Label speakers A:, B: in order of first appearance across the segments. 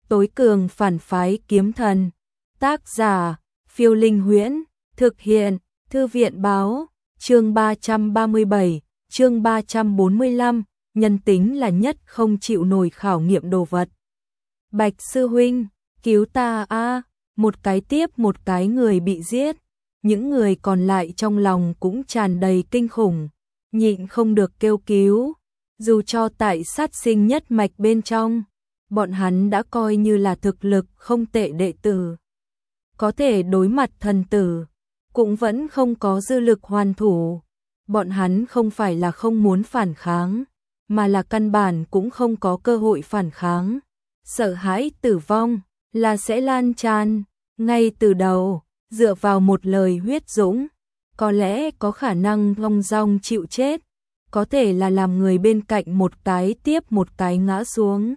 A: Tối cường phản phái kiếm thần. Tác giả, Phiêu Linh Huyễn. Thực hiện, Thư viện Báo. Chương 337, chương 345, nhân tính là nhất không chịu nổi khảo nghiệm đồ vật. Bạch sư huynh, cứu ta a! Một cái tiếp một cái người bị giết, những người còn lại trong lòng cũng tràn đầy kinh khủng, nhịn không được kêu cứu. Dù cho tại sát sinh nhất mạch bên trong, bọn hắn đã coi như là thực lực không tệ đệ tử, có thể đối mặt thần tử, cũng vẫn không có dư lực hoàn thủ. Bọn hắn không phải là không muốn phản kháng, mà là căn bản cũng không có cơ hội phản kháng. Sợ hãi tử vong là sẽ lan tràn ngay từ đầu, dựa vào một lời huyết dũng, có lẽ có khả năng thong dong chịu chết, có thể là làm người bên cạnh một cái tiếp một cái ngã xuống.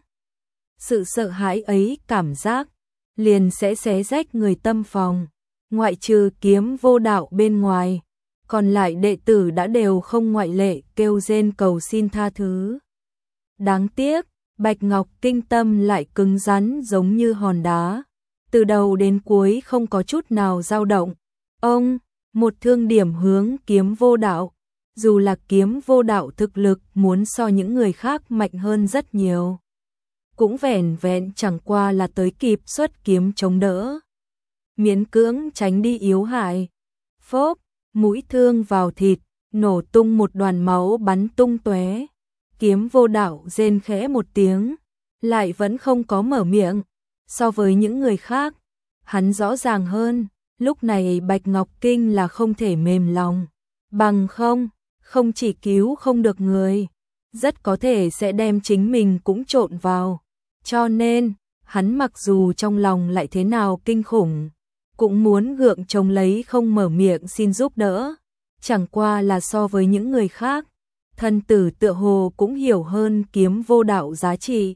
A: Sự sợ hãi ấy cảm giác liền sẽ xé rách người tâm phòng, ngoại trừ Kiếm Vô Đạo bên ngoài, còn lại đệ tử đã đều không ngoại lệ kêu rên cầu xin tha thứ. Đáng tiếc, Bạch Ngọc Kinh tâm lại cứng rắn giống như hòn đá, từ đầu đến cuối không có chút nào dao động. Ông, một thương điểm hướng Kiếm Vô Đạo, dù là Kiếm Vô Đạo thực lực muốn so những người khác mạnh hơn rất nhiều, cũng vẻn vẹn chẳng qua là tới kịp xuất kiếm chống đỡ, miễn cưỡng tránh đi yếu hại. Phốp, mũi thương vào thịt, nổ tung một đoàn máu bắn tung tóe. Kiếm Vô Đạo rên khẽ một tiếng, lại vẫn không có mở miệng. So với những người khác, hắn rõ ràng hơn, lúc này Bạch Ngọc Kinh là không thể mềm lòng, bằng không chỉ cứu không được người, rất có thể sẽ đem chính mình cũng trộn vào. Cho nên, hắn mặc dù trong lòng lại thế nào kinh khủng, cũng muốn gượng chống lấy không mở miệng xin giúp đỡ. Chẳng qua là so với những người khác, thần tử tựa hồ cũng hiểu hơn Kiếm Vô Đạo giá trị.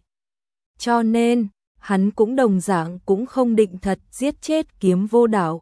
A: Cho nên, hắn cũng đồng dạng cũng không định thật giết chết Kiếm Vô Đạo,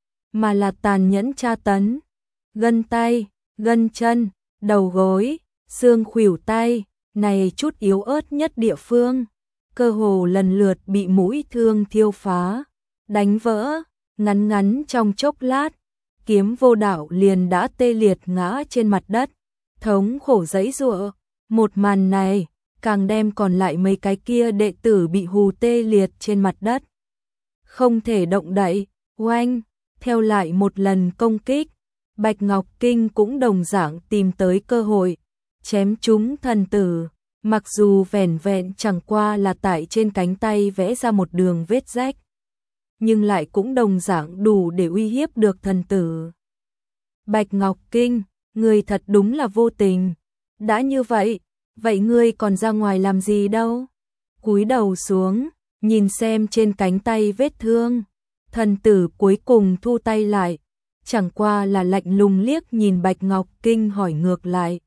A: mà là tàn nhẫn tra tấn. Gân tay, gân chân, đầu gối, xương khuỷu tay, này chút yếu ớt nhất địa phương, cơ hồ lần lượt bị mũi thương thiêu phá, đánh vỡ. Ngắn ngắn trong chốc lát, Kiếm Vô Đạo liền đã tê liệt ngã trên mặt đất, thống khổ giãy giụa. Một màn này càng đem còn lại mấy cái kia đệ tử bị hù tê liệt trên mặt đất, không thể động đậy. Oanh, theo lại một lần công kích, Bạch Ngọc Kinh cũng đồng dạng tìm tới cơ hội chém trúng thần tử, mặc dù vẻn vẹn chẳng qua là tại trên cánh tay vẽ ra một đường vết rách, nhưng lại cũng đồng dạng đủ để uy hiếp được thần tử. Bạch Ngọc Kinh, người thật đúng là vô tình. Đã như vậy, vậy ngươi còn ra ngoài làm gì đâu? Cúi đầu xuống, nhìn xem trên cánh tay vết thương. Thần tử cuối cùng thu tay lại, chẳng qua là lạnh lùng liếc nhìn Bạch Ngọc Kinh hỏi ngược lại.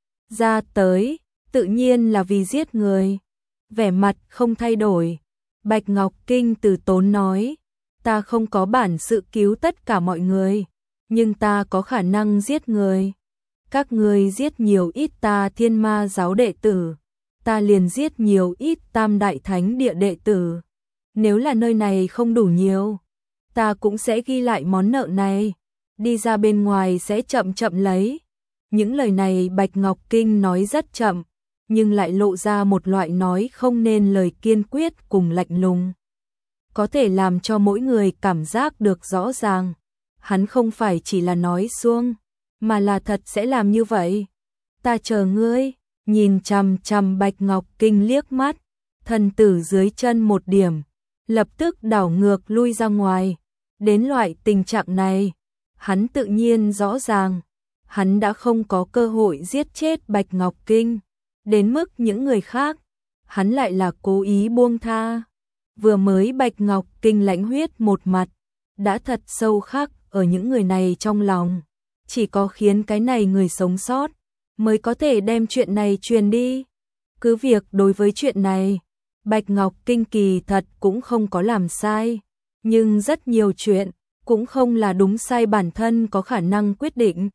A: Ra tới, tự nhiên là vì giết người. Vẻ mặt không thay đổi, Bạch Ngọc Kinh từ tốn nói, ta không có bản sự cứu tất cả mọi người, nhưng ta có khả năng giết người. Các ngươi giết nhiều ít ta Thiên Ma giáo đệ tử, ta liền giết nhiều ít Tam Đại Thánh Địa đệ tử. Nếu là nơi này không đủ nhiều, ta cũng sẽ ghi lại món nợ này, đi ra bên ngoài sẽ chậm chậm lấy. Những lời này Bạch Ngọc Kinh nói rất chậm, nhưng lại lộ ra một loại nói không nên lời kiên quyết cùng lạnh lùng, có thể làm cho mỗi người cảm giác được rõ ràng. Hắn không phải chỉ là nói suông, mà là thật sẽ làm như vậy. Ta chờ ngươi. Nhìn chằm chằm Bạch Ngọc Kinh liếc mắt, thần tử dưới chân một điểm, lập tức đảo ngược lui ra ngoài. Đến loại tình trạng này, hắn tự nhiên rõ ràng, hắn đã không có cơ hội giết chết Bạch Ngọc Kinh. Đến mức những người khác, hắn lại là cố ý buông tha. Vừa mới Bạch Ngọc Kinh lãnh huyết một mặt, đã thật sâu khắc ở những người này trong lòng. Chỉ có khiến cái này người sống sót mới có thể đem chuyện này truyền đi. Cứ việc đối với chuyện này, Bạch Ngọc Kinh kỳ thật cũng không có làm sai, nhưng rất nhiều chuyện cũng không là đúng sai bản thân có khả năng quyết định.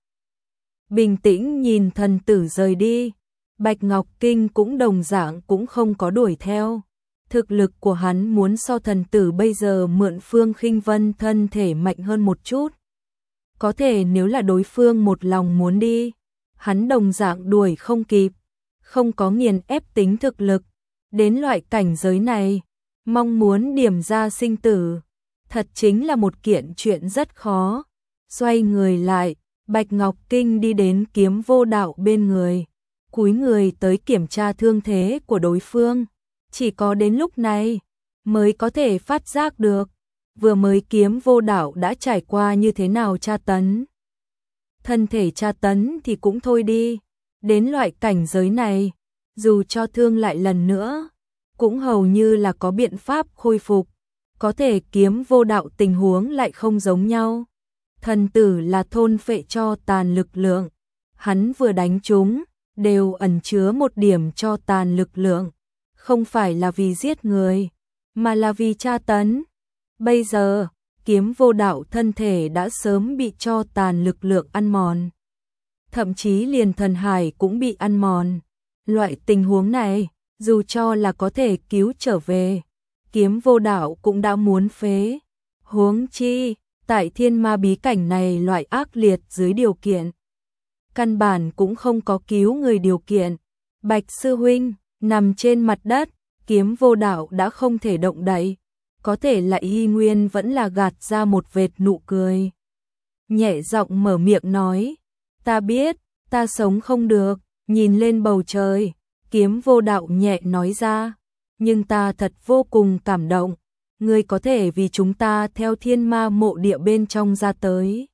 A: Bình tĩnh nhìn thần tử rời đi, Bạch Ngọc Kinh cũng đồng dạng cũng không có đuổi theo, Thực lực của hắn muốn so thần tử bây giờ mượn Phương Khinh Vân thân thể mạnh hơn một chút. Có thể nếu là đối phương một lòng muốn đi, hắn đồng dạng đuổi không kịp, không có nghiền ép tính thực lực. Đến loại cảnh giới này, mong muốn điểm ra sinh tử, thật chính là một kiện chuyện rất khó. Xoay người lại, Bạch Ngọc Kinh đi đến Kiếm Vô Đạo bên người, cúi người tới kiểm tra thương thế của đối phương. Chỉ có đến lúc này mới có thể phát giác được, vừa mới Kiếm Vô Đạo đã trải qua như thế nào tra tấn. Thân thể tra tấn thì cũng thôi đi, đến loại cảnh giới này, dù cho thương lại lần nữa, cũng hầu như là có biện pháp khôi phục. Có thể Kiếm Vô Đạo tình huống lại không giống nhau. Thần tử là thôn phệ cho tàn lực lượng, hắn vừa đánh chúng, đều ẩn chứa một điểm cho tàn lực lượng, không phải là vì giết người, mà là vì tra tấn. Bây giờ, Kiếm Vô Đạo thân thể đã sớm bị cho tàn lực lượng ăn mòn, thậm chí liền thần hải cũng bị ăn mòn. Loại tình huống này, dù cho là có thể cứu trở về, Kiếm Vô Đạo cũng đã muốn phế. Huống chi, tại thiên ma bí cảnh này loại ác liệt dưới điều kiện, căn bản cũng không có cứu người điều kiện. Bạch sư huynh nằm trên mặt đất, Kiếm Vô Đạo đã không thể động đậy, có thể lại Hy Nguyên vẫn là gạt ra một vệt nụ cười. Nhẹ giọng mở miệng nói, ta biết, ta sống không được. Nhìn lên bầu trời, Kiếm Vô Đạo nhẹ nói ra, nhưng ta thật vô cùng cảm động, ngươi có thể vì chúng ta theo thiên ma mộ địa bên trong ra tới.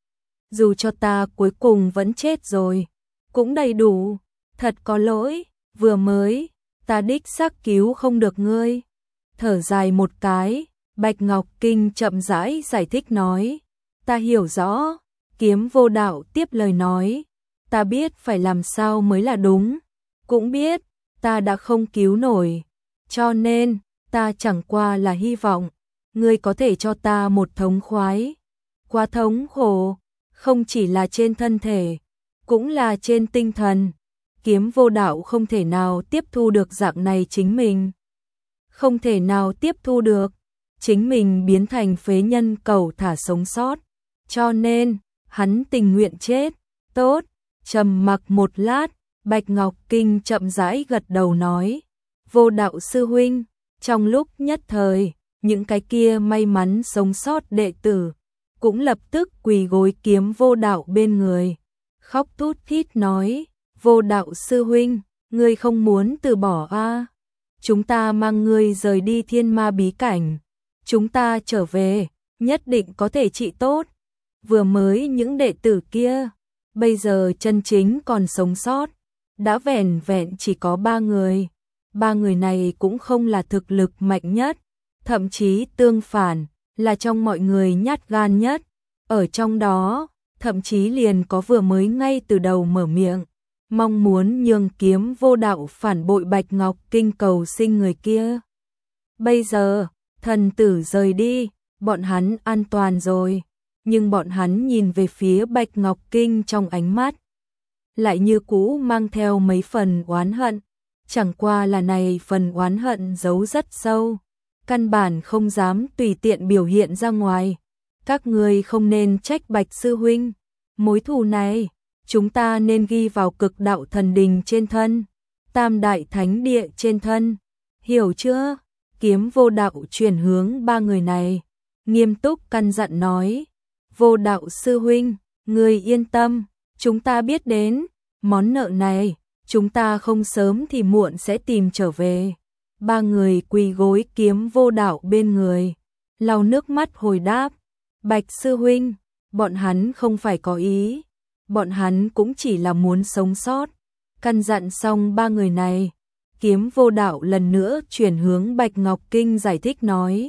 A: Dù cho ta cuối cùng vẫn chết rồi, cũng đầy đủ, thật có lỗi, vừa mới, ta đích xác cứu không được ngươi. Thở dài một cái, Bạch Ngọc Kinh chậm rãi giải thích nói, ta hiểu rõ. Kiếm Vô Đạo tiếp lời nói, ta biết phải làm sao mới là đúng, cũng biết ta đã không cứu nổi, cho nên ta chẳng qua là hy vọng ngươi có thể cho ta một thống khoái. Quá thống khổ, không chỉ là trên thân thể, cũng là trên tinh thần. Kiếm Vô Đạo không thể nào tiếp thu được dạng này chính mình, không thể nào tiếp thu được chính mình biến thành phế nhân cầu thả sống sót, cho nên hắn tình nguyện chết. Tốt. Trầm mặc một lát, Bạch Ngọc Kinh chậm rãi gật đầu nói, Vô Đạo sư huynh. Trong lúc nhất thời, những cái kia may mắn sống sót đệ tử cũng lập tức quỳ gối Kiếm Vô Đạo bên người, khóc thút thít nói, Vô Đạo sư huynh, ngươi không muốn từ bỏ a? Chúng ta mang ngươi rời đi thiên ma bí cảnh, chúng ta trở về, nhất định có thể trị tốt. Vừa mới những đệ tử kia, bây giờ chân chính còn sống sót, đã vẻn vẹn chỉ có 3 người. 3 người này cũng không là thực lực mạnh nhất, thậm chí tương phản, là trong mọi người nhát gan nhất. Ở trong đó, thậm chí liền có vừa mới ngay từ đầu mở miệng, mong muốn nhường Kiếm Vô Đạo phản bội Bạch Ngọc Kinh cầu sinh người kia. Bây giờ, thần tử rời đi, bọn hắn an toàn rồi. Nhưng bọn hắn nhìn về phía Bạch Ngọc Kinh trong ánh mắt, lại như cũ mang theo mấy phần oán hận. Chẳng qua là này phần oán hận giấu rất sâu, căn bản không dám tùy tiện biểu hiện ra ngoài. Các ngươi không nên trách Bạch sư huynh, mối thù này, chúng ta nên ghi vào Cực Đạo Thần Đình trên thân, Tam Đại Thánh Địa trên thân, hiểu chưa? Kiếm Vô Đạo chuyển hướng 3 người này, nghiêm túc căn dặn nói, Vô Đạo sư huynh, ngươi yên tâm, chúng ta biết đến, món nợ này, chúng ta không sớm thì muộn sẽ tìm trở về. 3 người quỳ gối Kiếm Vô Đạo bên người, lau nước mắt hồi đáp, Bạch sư huynh, bọn hắn không phải có ý, bọn hắn cũng chỉ là muốn sống sót. Căn dặn xong 3 người này, Kiếm Vô Đạo lần nữa chuyển hướng Bạch Ngọc Kinh giải thích nói.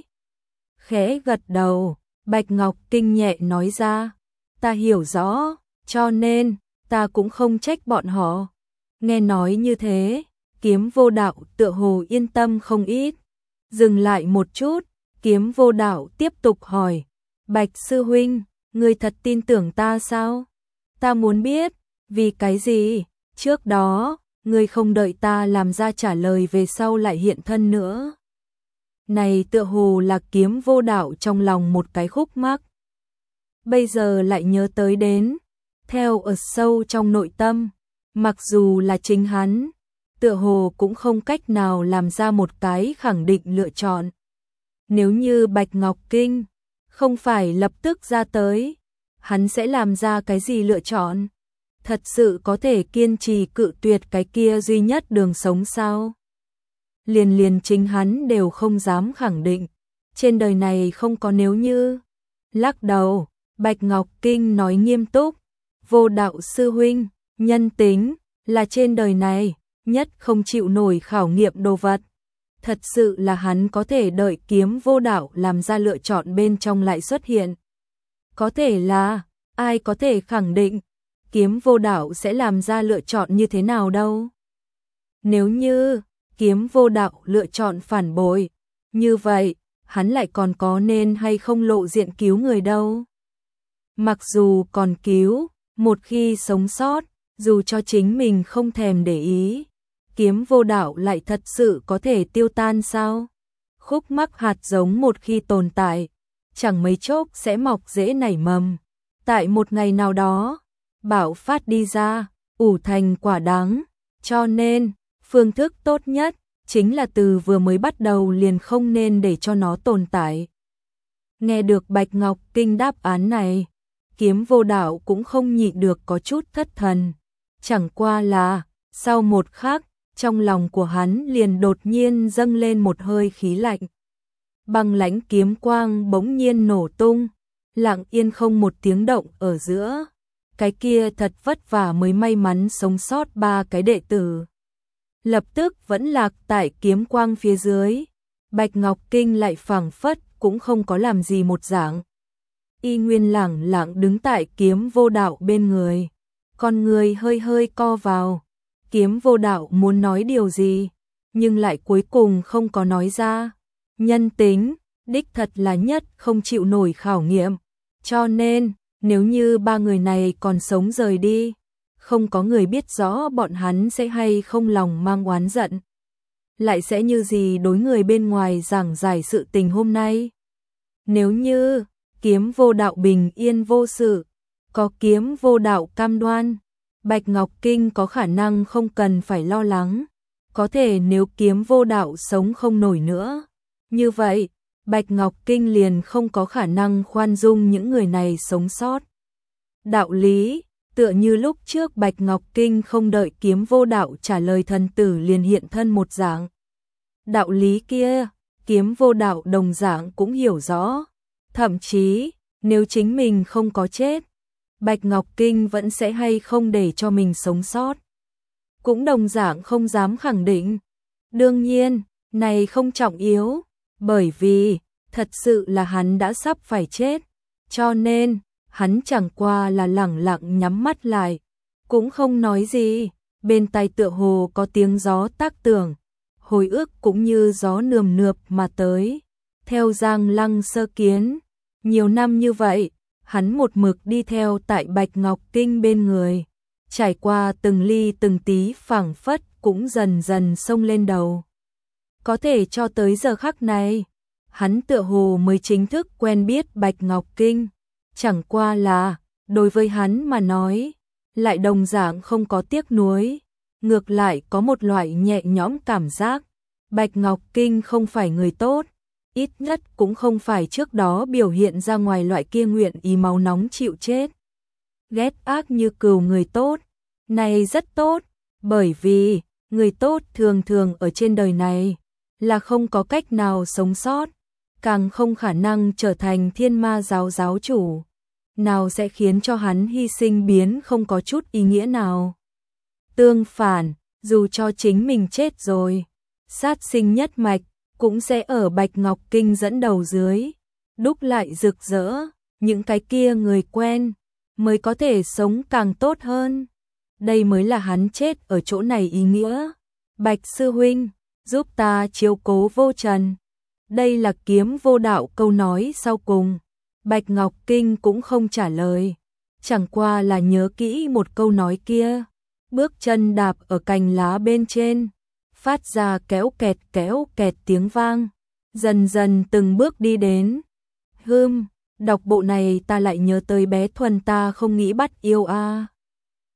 A: Khẽ gật đầu, Bạch Ngọc Kinh nhẹ nói ra, ta hiểu rõ, cho nên, ta cũng không trách bọn họ. Nghe nói như thế, Kiếm Vô Đạo tựa hồ yên tâm không ít. Dừng lại một chút, Kiếm Vô Đạo tiếp tục hỏi, Bạch sư huynh, ngươi thật tin tưởng ta sao? Ta muốn biết, vì cái gì? Trước đó, ngươi không đợi ta làm ra trả lời về sau lại hiện thân nữa. Này tựa hồ là Kiếm Vô Đạo trong lòng một cái khúc mắc. Bây giờ lại nhớ tới đến, theo ở sâu trong nội tâm, mặc dù là chính hắn, tựa hồ cũng không cách nào làm ra một cái khẳng định lựa chọn. Nếu như Bạch Ngọc Kinh không phải lập tức ra tới, hắn sẽ làm ra cái gì lựa chọn? Thật sự có thể kiên trì cự tuyệt cái kia duy nhất đường sống sao? Liền chính hắn đều không dám khẳng định, trên đời này không có nếu như. Lắc đầu, Bạch Ngọc Kinh nói nghiêm túc, Vô Đạo sư huynh, nhân tính là trên đời này nhất không chịu nổi khảo nghiệm đồ vật. Thật sự là hắn có thể đợi Kiếm Vô Đạo làm ra lựa chọn bên trong lại xuất hiện. Có thể là, ai có thể khẳng định, Kiếm Vô Đạo sẽ làm ra lựa chọn như thế nào đâu. Nếu như Kiếm Vô Đạo lựa chọn phản bội, như vậy, hắn lại còn có nên hay không lộ diện cứu người đâu. Mặc dù còn cứu, một khi sống sót, dù cho chính mình không thèm để ý, Kiếm Vô Đạo lại thật sự có thể tiêu tan sao? Khúc mắc hạt giống một khi tồn tại, chẳng mấy chốc sẽ mọc rễ nảy mầm. Tại một ngày nào đó, bạo phát đi ra, ủ thành quả đắng. Cho nên, phương thức tốt nhất chính là từ vừa mới bắt đầu liền không nên để cho nó tồn tại. Nghe được Bạch Ngọc Kinh đáp án này, Kiếm Vô Đạo cũng không nhịn được có chút thất thần. Chẳng qua là, sau một khắc, trong lòng của hắn liền đột nhiên dâng lên một hơi khí lạnh. Băng lãnh kiếm quang bỗng nhiên nổ tung, lặng yên không một tiếng động ở giữa. Cái kia thật vất vả mới may mắn sống sót 3 cái đệ tử, lập tức vẫn lạc tại kiếm quang phía dưới. Bạch Ngọc Kinh lại phảng phất cũng không có làm gì một dạng. Y nguyên lẳng lặng đứng tại Kiếm Vô Đạo bên người, con người hơi hơi co vào. Kiếm Vô Đạo muốn nói điều gì, nhưng lại cuối cùng không có nói ra. Nhân tính, đích thật là nhất không chịu nổi khảo nghiệm. Cho nên, nếu như 3 người này còn sống rời đi, không có người biết rõ bọn hắn sẽ hay không lòng mang oán giận. Lại sẽ như gì đối người bên ngoài giảng giải sự tình hôm nay. Nếu như Kiếm Vô Đạo bình yên vô sự, có Kiếm Vô Đạo cam đoan, Bạch Ngọc Kinh có khả năng không cần phải lo lắng. Có thể nếu Kiếm Vô Đạo sống không nổi nữa, như vậy, Bạch Ngọc Kinh liền không có khả năng khoan dung những người này sống sót. Đạo lý, tựa như lúc trước Bạch Ngọc Kinh không đợi Kiếm Vô Đạo trả lời thần tử liền hiện thân một dạng. Đạo lý kia, Kiếm Vô Đạo đồng dạng cũng hiểu rõ. Thậm chí, nếu chính mình không có chết, Bạch Ngọc Kinh vẫn sẽ hay không để cho mình sống sót. Cũng đồng dạng không dám khẳng định. Đương nhiên, này không trọng yếu, bởi vì, thật sự là hắn đã sắp phải chết. Cho nên, hắn chẳng qua là lẳng lặng nhắm mắt lại, cũng không nói gì. Bên tai tựa hồ có tiếng gió tác tưởng, hồi ức cũng như gió nườm nượp mà tới. Theo Giang Lăng sơ kiến, nhiều năm như vậy, hắn một mực đi theo tại Bạch Ngọc Kinh bên người, trải qua từng ly từng tí phảng phất cũng dần dần xông lên đầu. Có thể cho tới giờ khắc này, hắn tựa hồ mới chính thức quen biết Bạch Ngọc Kinh, chẳng qua là, đối với hắn mà nói, lại đồng dạng không có tiếc nuối, ngược lại có một loại nhẹ nhõm cảm giác. Bạch Ngọc Kinh không phải người tốt, ít nhất cũng không phải trước đó biểu hiện ra ngoài loại kia nguyện ý máu nóng chịu chết, ghét ác như cừu người tốt. Này rất tốt, bởi vì người tốt thường thường ở trên đời này là không có cách nào sống sót, càng không khả năng trở thành Thiên Ma giáo giáo chủ, nào sẽ khiến cho hắn hy sinh biến không có chút ý nghĩa nào. Tương phản, dù cho chính mình chết rồi, sát sinh nhất mạch cũng sẽ ở Bạch Ngọc Kinh dẫn đầu dưới, đúc lại rực rỡ, những cái kia người quen mới có thể sống càng tốt hơn. Đây mới là hắn chết ở chỗ này ý nghĩa. Bạch sư huynh, giúp ta chiếu cố Vô Trần. Đây là Kiếm Vô Đạo câu nói sau cùng. Bạch Ngọc Kinh cũng không trả lời, chẳng qua là nhớ kỹ một câu nói kia. Bước chân đạp ở cành lá bên trên, phát ra kéo kẹt tiếng vang, dần dần từng bước đi đến. Đọc bộ này ta lại nhớ tới bé Thuần ta không nghĩ bắt yêu a.